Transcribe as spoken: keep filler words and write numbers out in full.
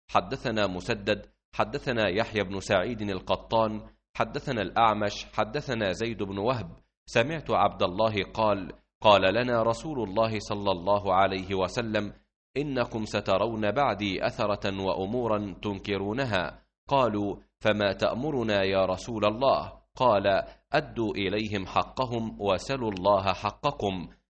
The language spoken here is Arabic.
حدثنا مسدد حدثنا يحيى بن سعيد القطان حدثنا الأعمش حدثنا زيد بن وهب سمعت عبد الله قال قال لنا رسول الله صلى الله عليه وسلم إنكم سترون بعدي أثرة وأمورا تنكرونها. قالوا فما تأمرنا يا رسول الله؟ قال أدوا إليهم حقهم وسلوا الله حقكم.